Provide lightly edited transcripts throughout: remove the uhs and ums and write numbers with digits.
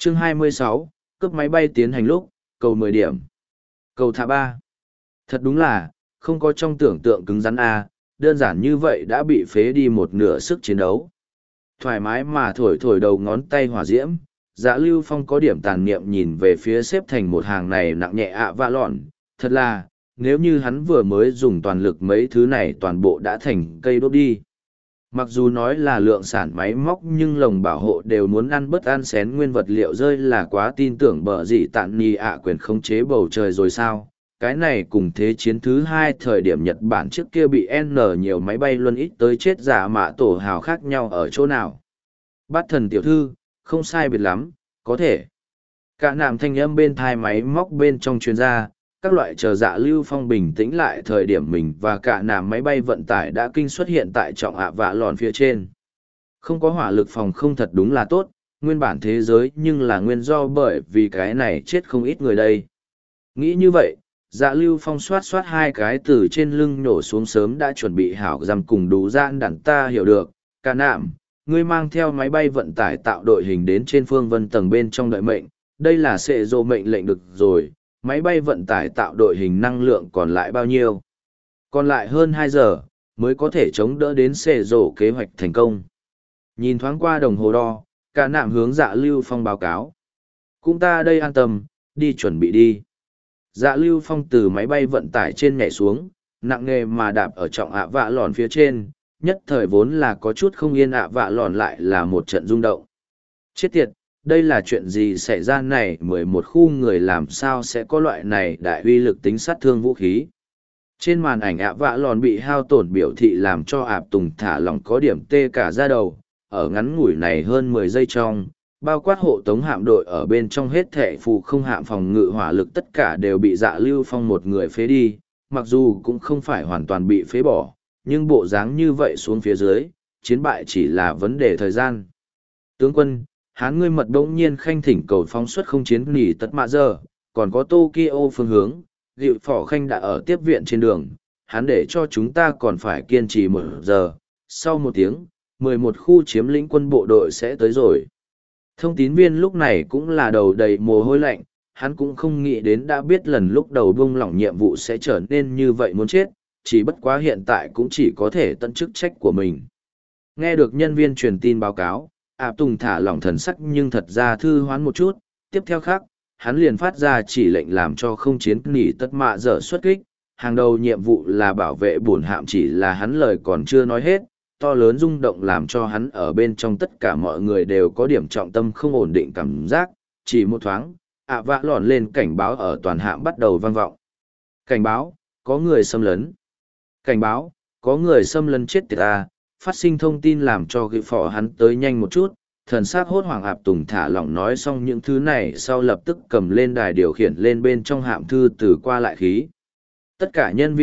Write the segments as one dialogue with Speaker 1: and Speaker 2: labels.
Speaker 1: Chương 26, cướp máy bay tiến hành lúc, cầu 10 điểm. Cầu thả 3. Thật đúng là, không có trong tưởng tượng cứng rắn A, đơn giản như vậy đã bị phế đi một nửa sức chiến đấu. Thoải mái mà thổi thổi đầu ngón tay hỏa diễm, Dạ Lưu Phong có điểm tàn niệm nhìn về phía xếp thành một hàng này nặng nhẹ vạ lọn. Thật là, nếu như hắn vừa mới dùng toàn lực mấy thứ này toàn bộ đã thành cây đốt đi. Mặc dù nói là lượng sản máy móc nhưng lồng bảo hộ đều muốn ăn bất ăn xén nguyên vật liệu rơi là quá tin tưởng bở gì tạn ni quyền khống chế bầu trời rồi sao. Cái này cùng thế chiến thứ hai thời điểm Nhật Bản trước kia bị N nhiều máy bay luân ít tới chết giả mạ tổ hào khác nhau ở chỗ nào. Bát thần tiểu thư, không sai biệt lắm, có thể. Cả nạm thanh âm bên thai máy móc bên trong chuyên gia, các loại chờ Dạ Lưu Phong bình tĩnh lại thời điểm mình và cả nạm máy bay vận tải đã kinh xuất hiện tại trọng vạ lòn phía trên. Không có hỏa lực phòng không thật đúng là tốt, nguyên bản thế giới nhưng là nguyên do bởi vì cái này chết không ít người đây. Nghĩ như vậy, Dạ Lưu Phong xoát xoát hai cái từ trên lưng nổ xuống sớm đã chuẩn bị hảo giam cùng đủ gian đẳng ta hiểu được, cả nạm. Ngươi mang theo máy bay vận tải tạo đội hình đến trên phương vân tầng bên trong đợi mệnh, đây là sẽ dô mệnh lệnh được rồi, máy bay vận tải tạo đội hình năng lượng còn lại bao nhiêu? Còn lại hơn 2 giờ, mới có thể chống đỡ đến sẽ dô kế hoạch thành công. Nhìn thoáng qua đồng hồ đo, cả nạm hướng Dạ Lưu Phong báo cáo. Cũng ta đây an tâm, đi chuẩn bị đi. Dạ Lưu Phong từ máy bay vận tải trên nhảy xuống, nặng nề mà đạp ở trọng vạ lòn phía trên. Nhất thời vốn là có chút không yên vạ lòn lại là một trận rung động. Chết tiệt, đây là chuyện gì xảy ra này 11 khu người làm sao sẽ có loại này đại uy lực tính sát thương vũ khí. Trên màn ảnh vạ lòn bị hao tổn biểu thị làm cho Tùng thả lỏng có điểm tê cả da đầu, ở ngắn ngủi này hơn 10 giây trong, bao quát hộ tống hạm đội ở bên trong hết thệ phù không hạm phòng ngự hỏa lực tất cả đều bị Dạ Lưu Phong một người phế đi, mặc dù cũng không phải hoàn toàn bị phế bỏ. Nhưng bộ dáng như vậy xuống phía dưới, chiến bại chỉ là vấn đề thời gian. Tướng quân, Hán ngươi mật đống nhiên khanh thỉnh cầu phóng xuất không chiến nỉ tất mạ giờ, còn có Tokyo phương hướng, Diệu Phỏ Khanh đã ở tiếp viện trên đường, hắn để cho chúng ta còn phải kiên trì 1 giờ, sau 1 tiếng, 11 khu chiếm lĩnh quân bộ đội sẽ tới rồi. Thông tín viên lúc này cũng là đầu đầy mồ hôi lạnh, hắn cũng không nghĩ đến đã biết lần lúc đầu buông lỏng nhiệm vụ sẽ trở nên như vậy muốn chết. Chỉ bất quá hiện tại cũng chỉ có thể tận chức trách của mình. Nghe được nhân viên truyền tin báo cáo, Tùng thả lỏng thần sắc nhưng thật ra thư hoán một chút, tiếp theo khác, hắn liền phát ra chỉ lệnh làm cho không chiến nỉ tất mạ dở xuất kích, hàng đầu nhiệm vụ là bảo vệ bổn hạm chỉ là hắn lời còn chưa nói hết, to lớn rung động làm cho hắn ở bên trong tất cả mọi người đều có điểm trọng tâm không ổn định cảm giác, chỉ một thoáng, vạ lòn lên cảnh báo ở toàn hạm bắt đầu vang vọng. Cảnh báo, có người xâm lấn. Cảnh báo, có người xâm lấn chết tiệt phát sinh thông tin làm cho ghi phỏ hắn tới nhanh một chút, thần sắc hốt hoảng Tùng thả lỏng nói xong những thứ này sau lập tức cầm lên đài điều khiển lên bên trong hạm thư từ qua lại khí. Tất cả nhân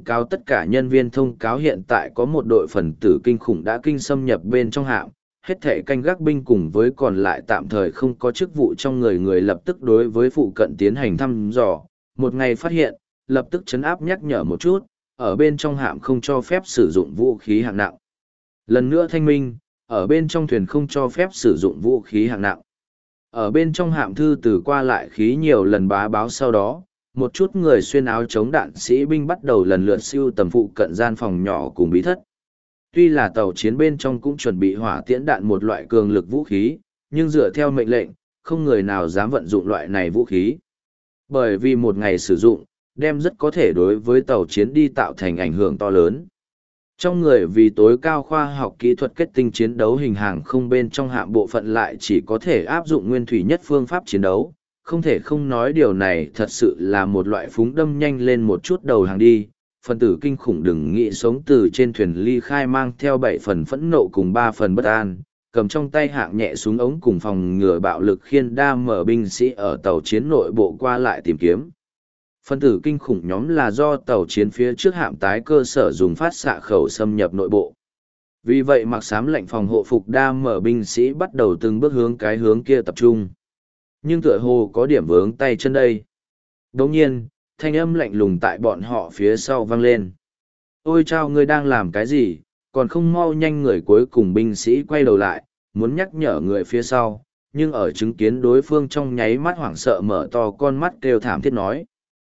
Speaker 1: viên thông cáo hiện tại có một đội phần tử kinh khủng đã kinh xâm nhập bên trong hạm, hết thể canh gác binh cùng với còn lại tạm thời không có chức vụ trong người lập tức đối với phụ cận tiến hành thăm dò, một ngày phát hiện, lập tức trấn áp nhắc nhở một chút. Ở bên trong hạm không cho phép sử dụng vũ khí hạng nặng. Lần nữa thanh minh, ở bên trong thuyền không cho phép sử dụng vũ khí hạng nặng. Ở bên trong hạm thư từ qua lại khí nhiều lần bá báo sau đó, một chút người xuyên áo chống đạn sĩ binh bắt đầu lần lượt siêu tầm phụ cận gian phòng nhỏ cùng bí thất. Tuy là tàu chiến bên trong cũng chuẩn bị hỏa tiễn đạn một loại cường lực vũ khí, nhưng dựa theo mệnh lệnh, không người nào dám vận dụng loại này vũ khí. Bởi vì một ngày sử dụng, đem rất có thể đối với tàu chiến đi tạo thành ảnh hưởng to lớn. Trong người vì tối cao khoa học kỹ thuật kết tinh chiến đấu hình hàng không bên trong hạm bộ phận lại chỉ có thể áp dụng nguyên thủy nhất phương pháp chiến đấu, không thể không nói điều này thật sự là một loại phúng đâm nhanh lên một chút đầu hàng đi. Phần tử kinh khủng đừng nghĩ sống từ trên thuyền ly khai mang theo 7 phần phẫn nộ cùng 3 phần bất an, cầm trong tay hạng nhẹ súng ống cùng phòng ngừa bạo lực khiên đa mở binh sĩ ở tàu chiến nội bộ qua lại tìm kiếm. Phân tử kinh khủng nhóm là do tàu chiến phía trước hạm tái cơ sở dùng phát xạ khẩu xâm nhập nội bộ. Vì vậy mặc xám lệnh phòng hộ phục đa mở binh sĩ bắt đầu từng bước hướng cái hướng kia tập trung. Nhưng tựa hồ có điểm vướng tay chân đây. Đồng nhiên, thanh âm lạnh lùng tại bọn họ phía sau vang lên. Ôi chao, ngươi đang làm cái gì, còn không mau nhanh. Người cuối cùng binh sĩ quay đầu lại, muốn nhắc nhở người phía sau, nhưng ở chứng kiến đối phương trong nháy mắt hoảng sợ mở to con mắt kêu thảm thiết nói.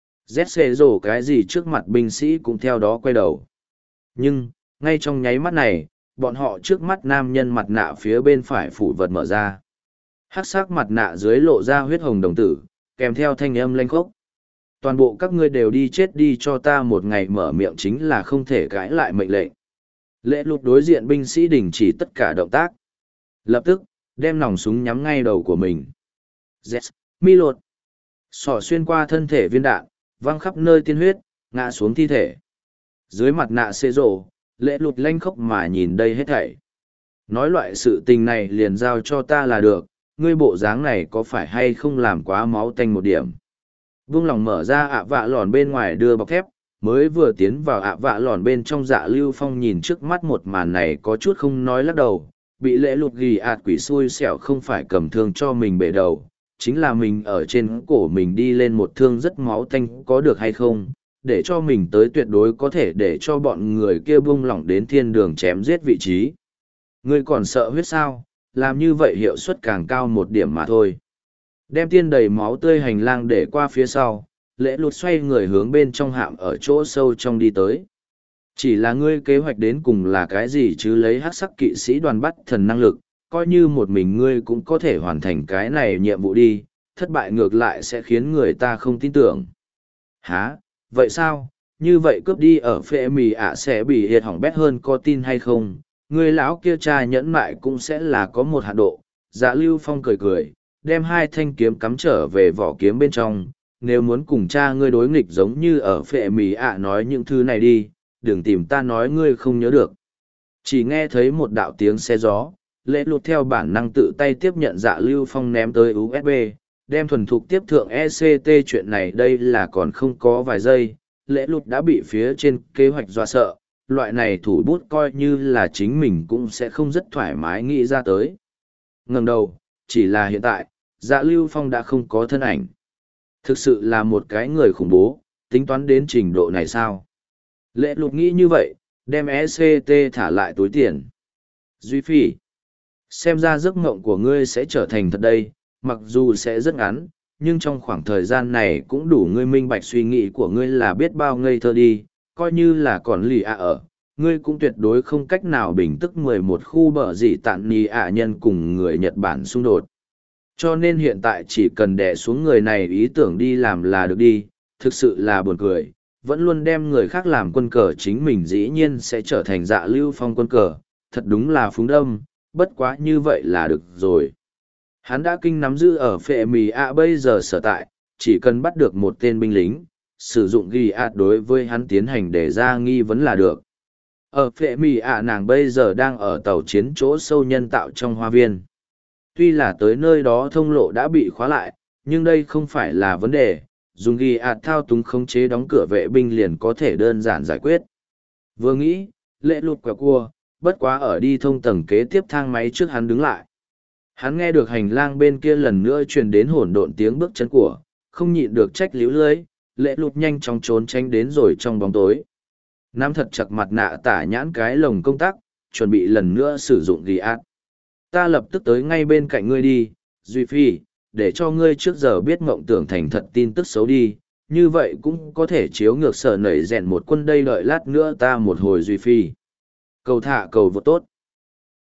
Speaker 1: ZC rổ cái gì trước mặt binh sĩ cũng theo đó quay đầu. Nhưng, ngay trong nháy mắt này, bọn họ trước mắt nam nhân mặt nạ phía bên phải phủ vật mở ra. Hắc sắc mặt nạ dưới lộ ra huyết hồng đồng tử, kèm theo thanh âm lanh khốc. Toàn bộ các ngươi đều đi chết đi cho ta một ngày, mở miệng chính là không thể cãi lại mệnh lệnh. Lễ lục đối diện binh sĩ đình chỉ tất cả động tác. Lập tức, đem nòng súng nhắm ngay đầu của mình. Yes, mi lột. Sỏ xuyên qua thân thể viên đạn, văng khắp nơi tiên huyết, ngã xuống thi thể. Dưới mặt nạ xê rộ, lễ lụt lanh khốc mà nhìn đây hết thảy. Nói loại sự tình này liền giao cho ta là được, ngươi bộ dáng này có phải hay không làm quá máu tanh một điểm. Vung lòng mở ra ạ vạ lòn bên ngoài đưa bọc thép, mới vừa tiến vào ạ vạ lòn bên trong. Dạ Lưu Phong nhìn trước mắt một màn này có chút không nói lắc đầu, bị lễ lụt ghi ạt quỷ xui xẻo không phải cầm thương cho mình bể đầu, chính là mình ở trên cổ mình đi lên một thương rất máu tanh, có được hay không, để cho mình tới tuyệt đối có thể để cho bọn người kia buông lỏng đến thiên đường chém giết vị trí. Ngươi còn sợ huyết sao, làm như vậy hiệu suất càng cao một điểm mà thôi. Đem tiên đầy máu tươi hành lang để qua phía sau, lễ lụt xoay người hướng bên trong hạm ở chỗ sâu trong đi tới. Chỉ là ngươi kế hoạch đến cùng là cái gì chứ, lấy hắc sắc kỵ sĩ đoàn bắt thần năng lực, coi như một mình ngươi cũng có thể hoàn thành cái này nhiệm vụ đi, thất bại ngược lại sẽ khiến người ta không tin tưởng. Hả, vậy sao, như vậy cướp đi ở phệ mì ạ sẽ bị hiệt hỏng bét hơn, có tin hay không, người lão kia cha nhẫn mại cũng sẽ là có một hạn độ. Dạ Lưu Phong cười cười, đem hai thanh kiếm cắm trở về vỏ kiếm bên trong, nếu muốn cùng cha ngươi đối nghịch giống như ở phệ mì ạ nói những thứ này đi, đừng tìm ta nói ngươi không nhớ được. Chỉ nghe thấy một đạo tiếng xe gió, lễ lụt theo bản năng tự tay tiếp nhận Dạ Lưu Phong ném tới USB, đem thuần thục tiếp thượng ECT. Chuyện này đây là còn không có vài giây, lễ lụt đã bị phía trên kế hoạch dọa sợ, loại này thủ bút coi như là chính mình cũng sẽ không rất thoải mái nghĩ ra tới. Ngẩng đầu, chỉ là hiện tại, Dạ Lưu Phong đã không có thân ảnh. Thực sự là một cái người khủng bố, tính toán đến trình độ này sao? Lễ lụt nghĩ như vậy, đem ECT thả lại túi tiền. Duy Phi, xem ra giấc mộng của ngươi sẽ trở thành thật đây, mặc dù sẽ rất ngắn, nhưng trong khoảng thời gian này cũng đủ ngươi minh bạch suy nghĩ của ngươi là biết bao ngây thơ đi, coi như là còn lì ạ ở, ngươi cũng tuyệt đối không cách nào bình tức 11 khu bờ dị tạn nì ạ nhân cùng người Nhật Bản xung đột. Cho nên hiện tại chỉ cần đè xuống người này ý tưởng đi làm là được đi, thực sự là buồn cười, vẫn luôn đem người khác làm quân cờ, chính mình dĩ nhiên sẽ trở thành Dạ Lưu Phong quân cờ, thật đúng là phúng đâm, bất quá như vậy là được rồi. Hắn đã kinh nắm giữ ở phệ mì ạ bây giờ sở tại, chỉ cần bắt được một tên binh lính, sử dụng ghi ạt đối với hắn tiến hành để ra nghi vấn là được. Ở phệ mì ạ nàng bây giờ đang ở tàu chiến chỗ sâu nhân tạo trong hoa viên. Tuy là tới nơi đó thông lộ đã bị khóa lại, nhưng đây không phải là vấn đề, dùng ghi ạt thao túng khống chế đóng cửa vệ binh liền có thể đơn giản giải quyết. Vừa nghĩ, lễ lụt quẹo cua, bất quá ở đi thông tầng kế tiếp thang máy trước hắn đứng lại. Hắn nghe được hành lang bên kia lần nữa truyền đến hỗn độn tiếng bước chân của, không nhịn được trách líu lưới, lễ lụt nhanh chóng trốn tránh đến rồi trong bóng tối. Nắm thật chặt mặt nạ tả nhãn cái lồng công tắc, chuẩn bị lần nữa sử dụng ghi ạt. Ta lập tức tới ngay bên cạnh ngươi đi, Duy Phi, để cho ngươi trước giờ biết mộng tưởng thành thật tin tức xấu đi, như vậy cũng có thể chiếu ngược sở nảy rèn một quân đây, đợi lát nữa ta một hồi Duy Phi. Cầu thả cầu vượt tốt.